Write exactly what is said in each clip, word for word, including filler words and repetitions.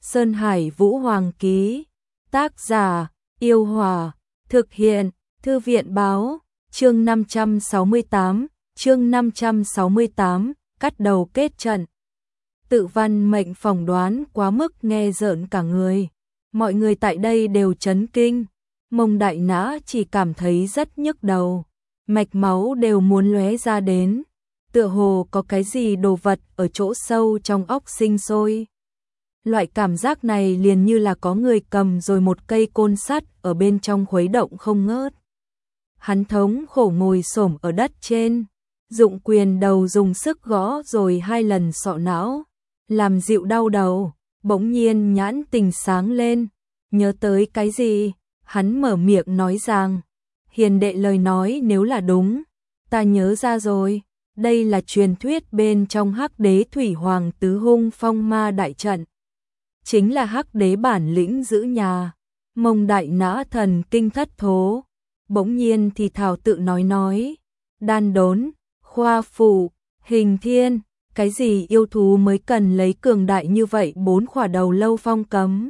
Sơn Hải Vũ Hoàng ký. Tác giả, Yêu Hòa. Thực hiện, Thư viện báo. Chương năm trăm sáu mươi tám, chương năm trăm sáu mươi tám, cắt đầu kết trận. Tự văn mệnh phỏng đoán quá mức nghe rợn cả người. Mọi người tại đây đều chấn kinh. Mông Đại Nã chỉ cảm thấy rất nhức đầu. Mạch máu đều muốn lóe ra đến. Tựa hồ có cái gì đồ vật ở chỗ sâu trong óc sinh sôi. Loại cảm giác này liền như là có người cầm rồi một cây côn sắt ở bên trong khuấy động không ngớt. Hắn thống khổ ngồi xổm ở đất trên, dụng quyền đầu dùng sức gõ rồi hai lần sọ não, làm dịu đau đầu. Bỗng nhiên nhãn tình sáng lên, nhớ tới cái gì, hắn mở miệng nói rằng, hiền đệ lời nói nếu là đúng, ta nhớ ra rồi, đây là truyền thuyết bên trong Hắc Đế Thủy Hoàng Tứ Hung Phong Ma đại trận. Chính là Hắc Đế bản lĩnh giữ nhà. Mông Đại Nã thần kinh thất thố, bỗng nhiên thì thảo tự nói nói, đan đốn, khoa phụ, hình thiên, cái gì yêu thú mới cần lấy cường đại như vậy bốn khỏa đầu lâu phong cấm.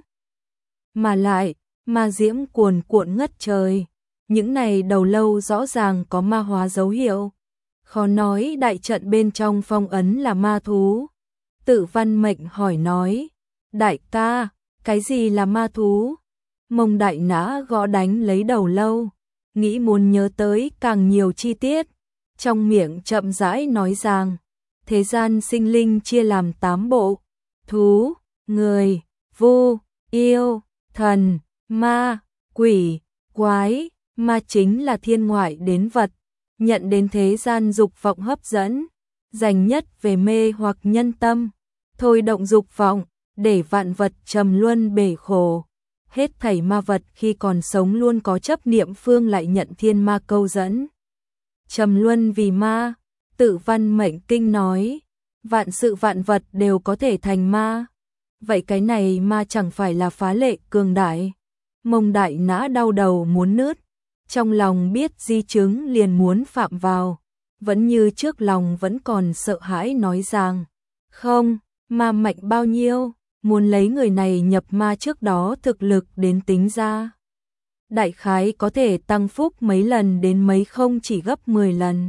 Mà lại, ma diễm cuồn cuộn ngất trời, những này đầu lâu rõ ràng có ma hóa dấu hiệu. Khó nói đại trận bên trong phong ấn là ma thú. Tự văn mệnh hỏi nói, đại ca, cái gì là ma thú? Mông Đại Nã gõ đánh lấy đầu lâu, nghĩ muốn nhớ tới càng nhiều chi tiết. Trong miệng chậm rãi nói rằng, thế gian sinh linh chia làm tám bộ, thú, người, vu, yêu, thần, ma, quỷ, quái. Ma chính là thiên ngoại đến vật, nhận đến thế gian dục vọng hấp dẫn, dành nhất về mê hoặc nhân tâm, thôi động dục vọng, để vạn vật trầm luân bể khổ. Hết thảy ma vật khi còn sống luôn có chấp niệm phương lại nhận thiên ma câu dẫn. Trầm luân vì ma, Tự văn mệnh kinh nói, vạn sự vạn vật đều có thể thành ma. Vậy cái này ma chẳng phải là phá lệ cường đại. Mông Đại Nã đau đầu muốn nứt, trong lòng biết di chứng liền muốn phạm vào, vẫn như trước lòng vẫn còn sợ hãi nói rằng, không, ma mạnh bao nhiêu, muốn lấy người này nhập ma trước đó thực lực đến tính ra. Đại khái có thể tăng phúc mấy lần đến mấy không chỉ gấp mười lần.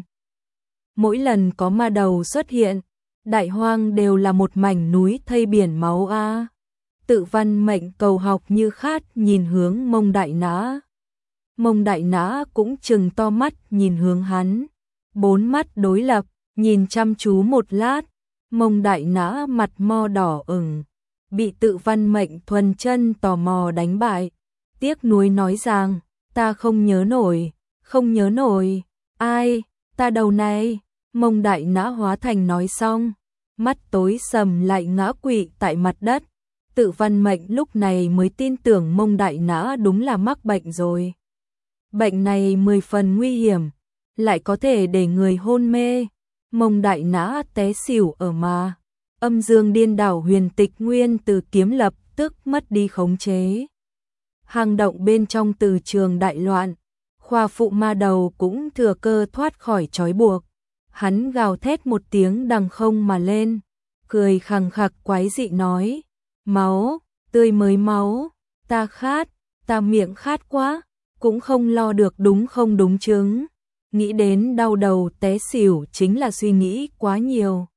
Mỗi lần có ma đầu xuất hiện, đại hoang đều là một mảnh núi thây biển máu a. Tự văn mệnh cầu học như khát nhìn hướng Mông Đại Nã. Mông Đại Nã cũng trừng to mắt nhìn hướng hắn. Bốn mắt đối lập, nhìn chăm chú một lát. Mông Đại Nã mặt mo đỏ ửng, bị tự văn mệnh thuần chân tò mò đánh bại. Tiếc nuối nói rằng, ta không nhớ nổi, không nhớ nổi, ai, ta đầu này. Mông Đại Nã hóa thành nói xong, mắt tối sầm lại ngã quỵ tại mặt đất. Tự văn mệnh lúc này mới tin tưởng Mông Đại Nã đúng là mắc bệnh rồi. Bệnh này mười phần nguy hiểm, lại có thể để người hôn mê. Mông Đại Nã té xỉu ở mà. Âm dương điên đảo huyền tịch nguyên từ kiếm lập tức mất đi khống chế. Hang động bên trong từ trường đại loạn, khoa phụ ma đầu cũng thừa cơ thoát khỏi trói buộc. Hắn gào thét một tiếng đằng không mà lên, cười khằng khặc quái dị nói, máu, tươi mới máu, ta khát, ta miệng khát quá, cũng không lo được đúng không đúng chứng. Nghĩ đến đau đầu té xỉu chính là suy nghĩ quá nhiều.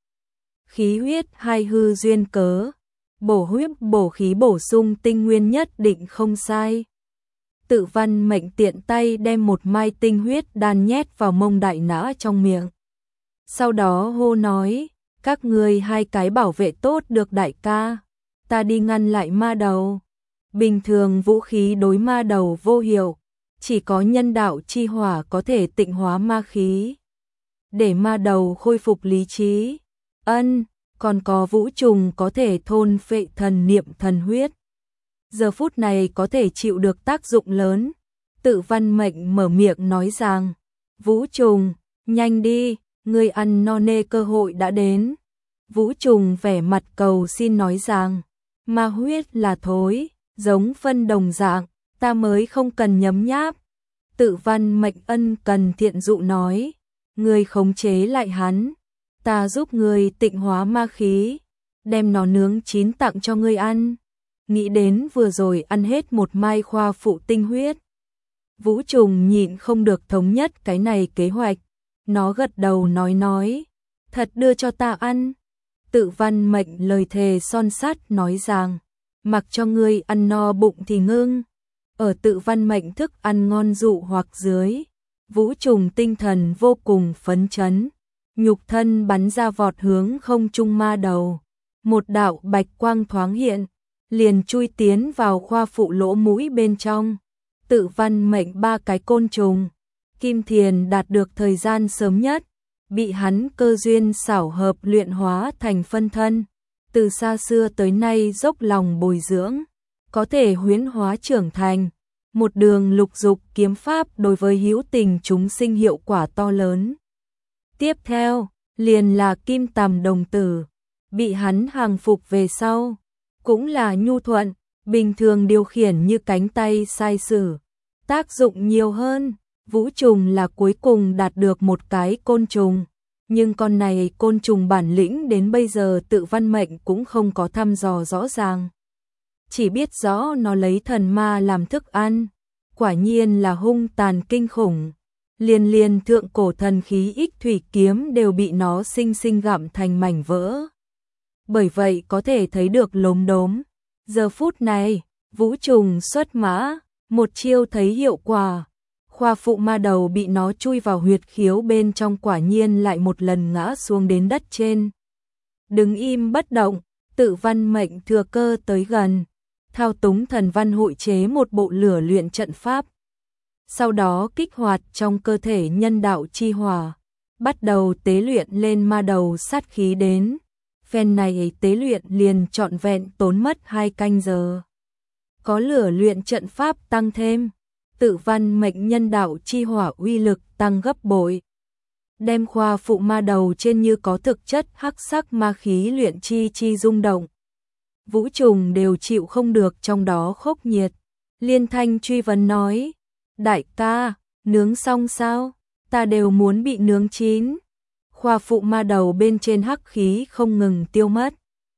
Khí huyết hai hư duyên cớ, bổ huyết bổ khí bổ sung tinh nguyên nhất định không sai. Tự văn mệnh tiện tay đem một mai tinh huyết đan nhét vào Mông Đại Nã trong miệng. Sau đó hô nói, các ngươi hai cái bảo vệ tốt được đại ca, ta đi ngăn lại ma đầu. Bình thường vũ khí đối ma đầu vô hiệu, chỉ có nhân đạo chi hỏa có thể tịnh hóa ma khí, để ma đầu khôi phục lý trí. Ân, còn có vũ trùng có thể thôn phệ thần niệm thần huyết. Giờ phút này có thể chịu được tác dụng lớn. Tự văn mệnh mở miệng nói rằng, vũ trùng, nhanh đi, người ăn no nê cơ hội đã đến. Vũ trùng vẻ mặt cầu xin nói rằng, ma huyết là thối, giống phân đồng dạng, ta mới không cần nhấm nháp. Tự văn mệnh ân cần thiện dụ nói, ngươi khống chế lại hắn, ta giúp ngươi tịnh hóa ma khí, đem nó nướng chín tặng cho ngươi ăn. nghĩ đến vừa rồi ăn hết một mai khoa phụ tinh huyết. Vũ Trùng nhịn không được thống nhất cái này kế hoạch, nó gật đầu nói nói, thật đưa cho ta ăn. Tự Văn Mệnh lời thề son sắt nói rằng, mặc cho ngươi ăn no bụng thì ngưng. Ở Tự Văn Mệnh thức ăn ngon dụ hoặc dưới, Vũ Trùng tinh thần vô cùng phấn chấn, nhục thân bắn ra vọt hướng không trung ma đầu. Một đạo bạch quang thoáng hiện, liền chui tiến vào khoa phụ lỗ mũi bên trong. Tự Văn Mệnh ba cái côn trùng, Kim Thiền đạt được thời gian sớm nhất, bị hắn cơ duyên xảo hợp luyện hóa thành phân thân, từ xa xưa tới nay dốc lòng bồi dưỡng, có thể huyễn hóa trưởng thành, một đường lục dục kiếm pháp đối với hữu tình chúng sinh hiệu quả to lớn. Tiếp theo, liền là Kim Tằm đồng tử, bị hắn hàng phục về sau, cũng là nhu thuận, bình thường điều khiển như cánh tay sai sử, tác dụng nhiều hơn. Vũ Trùng là cuối cùng đạt được một cái côn trùng, nhưng con này côn trùng bản lĩnh đến bây giờ Tự Văn Mệnh cũng không có thăm dò rõ ràng. Chỉ biết rõ nó lấy thần ma làm thức ăn, quả nhiên là hung tàn kinh khủng. Liên liên thượng cổ thần khí ích thủy kiếm đều bị nó sinh sinh gặm thành mảnh vỡ. Bởi vậy có thể thấy được lốm đốm. Giờ phút này, Vũ Trùng xuất mã, một chiêu thấy hiệu quả. Khoa phụ ma đầu bị nó chui vào huyệt khiếu bên trong quả nhiên lại một lần ngã xuống đến đất trên. Đứng im bất động, Tự Văn Mệnh thừa cơ tới gần, thao túng thần văn hội chế một bộ lửa luyện trận pháp. Sau đó kích hoạt trong cơ thể nhân đạo chi hỏa, bắt đầu tế luyện lên ma đầu sát khí đến. Phen này tế luyện liền trọn vẹn tốn mất hai canh giờ. Có lửa luyện trận pháp tăng thêm, Tự Văn Mệnh nhân đạo chi hỏa uy lực tăng gấp bội. Đem khoa phụ ma đầu trên như có thực chất hắc sắc ma khí luyện chi chi rung động. Vũ Trùng đều chịu không được trong đó khốc nhiệt. Liên thanh truy vấn nói, đại ca, nướng xong sao? Ta đều muốn bị nướng chín. Khoa phụ ma đầu bên trên hắc khí không ngừng tiêu mất.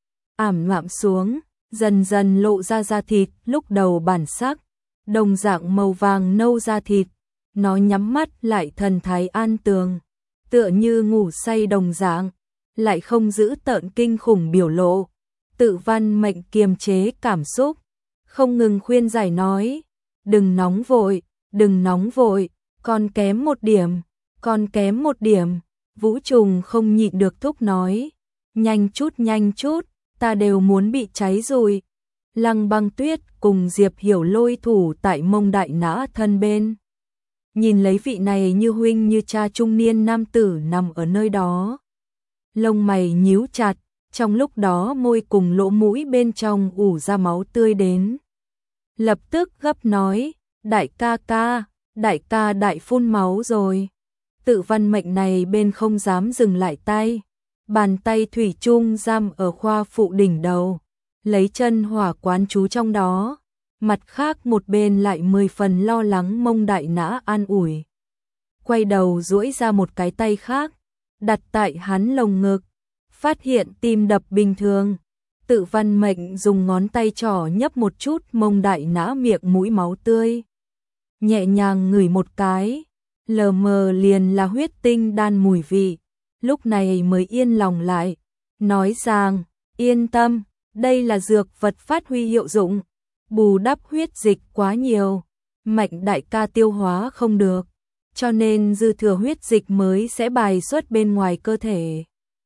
Ảm ngạm xuống, dần dần lộ ra da thịt lúc đầu bản sắc. Đồng dạng màu vàng nâu da thịt, nó nhắm mắt lại thần thái an tường, tựa như ngủ say đồng dạng, lại không giữ tợn kinh khủng biểu lộ. Tự Văn Mệnh kiềm chế cảm xúc, không ngừng khuyên giải nói, đừng nóng vội, đừng nóng vội, còn kém một điểm, còn kém một điểm. Vũ Trùng không nhịn được thúc nói, nhanh chút nhanh chút, ta đều muốn bị cháy rồi. Lăng Băng Tuyết cùng Diệp Hiểu Lôi thủ tại Mông Đại Nã thân bên. Nhìn lấy vị này như huynh như cha trung niên nam tử nằm ở nơi đó. Lông mày nhíu chặt, trong lúc đó môi cùng lỗ mũi bên trong ủ ra máu tươi đến. Lập tức gấp nói, đại ca ca, đại ca đại phun máu rồi. Tự Văn Mệnh này bên không dám dừng lại tay. Bàn tay thủy chung giam ở khoa phụ đỉnh đầu. Lấy chân hỏa quán chú trong đó, mặt khác một bên lại mười phần lo lắng Mông Đại Nã an ủi. Quay đầu duỗi ra một cái tay khác, đặt tại hắn lồng ngực, phát hiện tim đập bình thường. Tự Văn Mệnh dùng ngón tay trỏ nhấp một chút Mông Đại Nã miệng mũi máu tươi. Nhẹ nhàng ngửi một cái, lờ mờ liền là huyết tinh đan mùi vị, lúc này mới yên lòng lại, nói rằng, yên tâm. Đây là dược vật phát huy hiệu dụng, bù đắp huyết dịch quá nhiều, Mạnh đại ca tiêu hóa không được, cho nên dư thừa huyết dịch mới sẽ bài xuất bên ngoài cơ thể.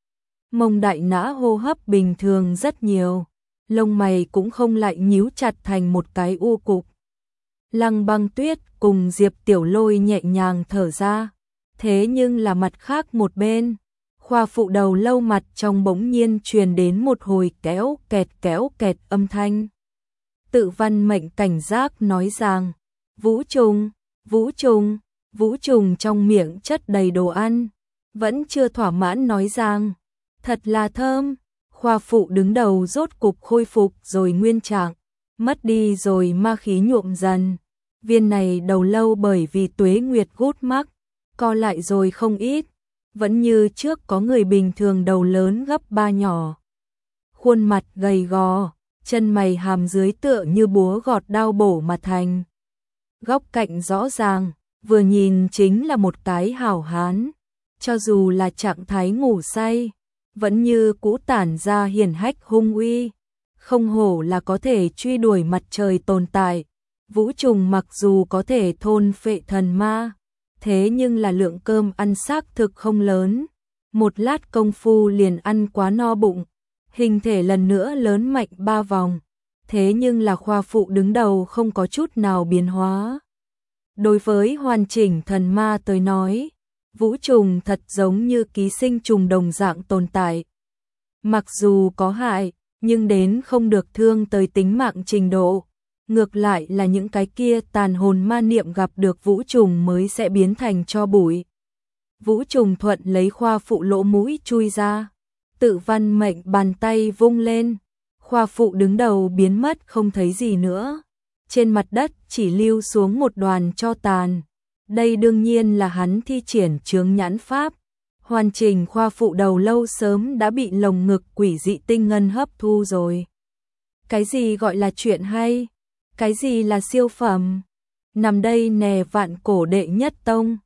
Mông Đại Nã hô hấp bình thường rất nhiều, lông mày cũng không lại nhíu chặt thành một cái u cục. Lăng Băng Tuyết cùng Diệp Tiểu Lôi nhẹ nhàng thở ra, thế nhưng là mặt khác một bên. Khoa phụ đầu lâu mặt trong bỗng nhiên truyền đến một hồi kéo kẹt kéo kẹt âm thanh. Tự Văn Mệnh cảnh giác nói rằng, Vũ Trùng, Vũ Trùng, Vũ Trùng trong miệng chất đầy đồ ăn, vẫn chưa thỏa mãn nói rằng, thật là thơm. Khoa phụ đứng đầu rốt cục khôi phục rồi nguyên trạng, mất đi rồi ma khí nhuộm dần. Viên này đầu lâu bởi vì tuế nguyệt gút mắc, co lại rồi không ít. Vẫn như trước có người bình thường đầu lớn gấp ba nhỏ. Khuôn mặt gầy gò, chân mày hàm dưới tựa như búa gọt đao bổ mà thành. Góc cạnh rõ ràng, vừa nhìn chính là một cái hảo hán, cho dù là trạng thái ngủ say, vẫn như cũ tản ra hiển hách hung uy, không hổ là có thể truy đuổi mặt trời tồn tại. Vũ Trùng mặc dù có thể thôn phệ thần ma, thế nhưng là lượng cơm ăn xác thực không lớn, một lát công phu liền ăn quá no bụng, hình thể lần nữa lớn mạnh ba vòng, thế nhưng là khoa phụ đứng đầu không có chút nào biến hóa. Đối với hoàn chỉnh thần ma tới nói, Vũ Trùng thật giống như ký sinh trùng đồng dạng tồn tại. Mặc dù có hại, nhưng đến không được thương tới tính mạng trình độ. Ngược lại là những cái kia tàn hồn ma niệm gặp được Vũ Trùng mới sẽ biến thành tro bụi. Vũ Trùng thuận lấy khoa phụ lỗ mũi chui ra. Tự văn mệnh bàn tay vung lên. Khoa phụ đứng đầu biến mất không thấy gì nữa. Trên mặt đất chỉ lưu xuống một đoàn tro tàn. Đây đương nhiên là hắn thi triển chướng nhãn pháp. Hoàn chỉnh khoa phụ đầu lâu sớm đã bị lồng ngực quỷ dị tinh ngân hấp thu rồi. Cái gì gọi là chuyện hay? Cái gì là siêu phẩm? Nằm đây nè vạn cổ đệ nhất tông.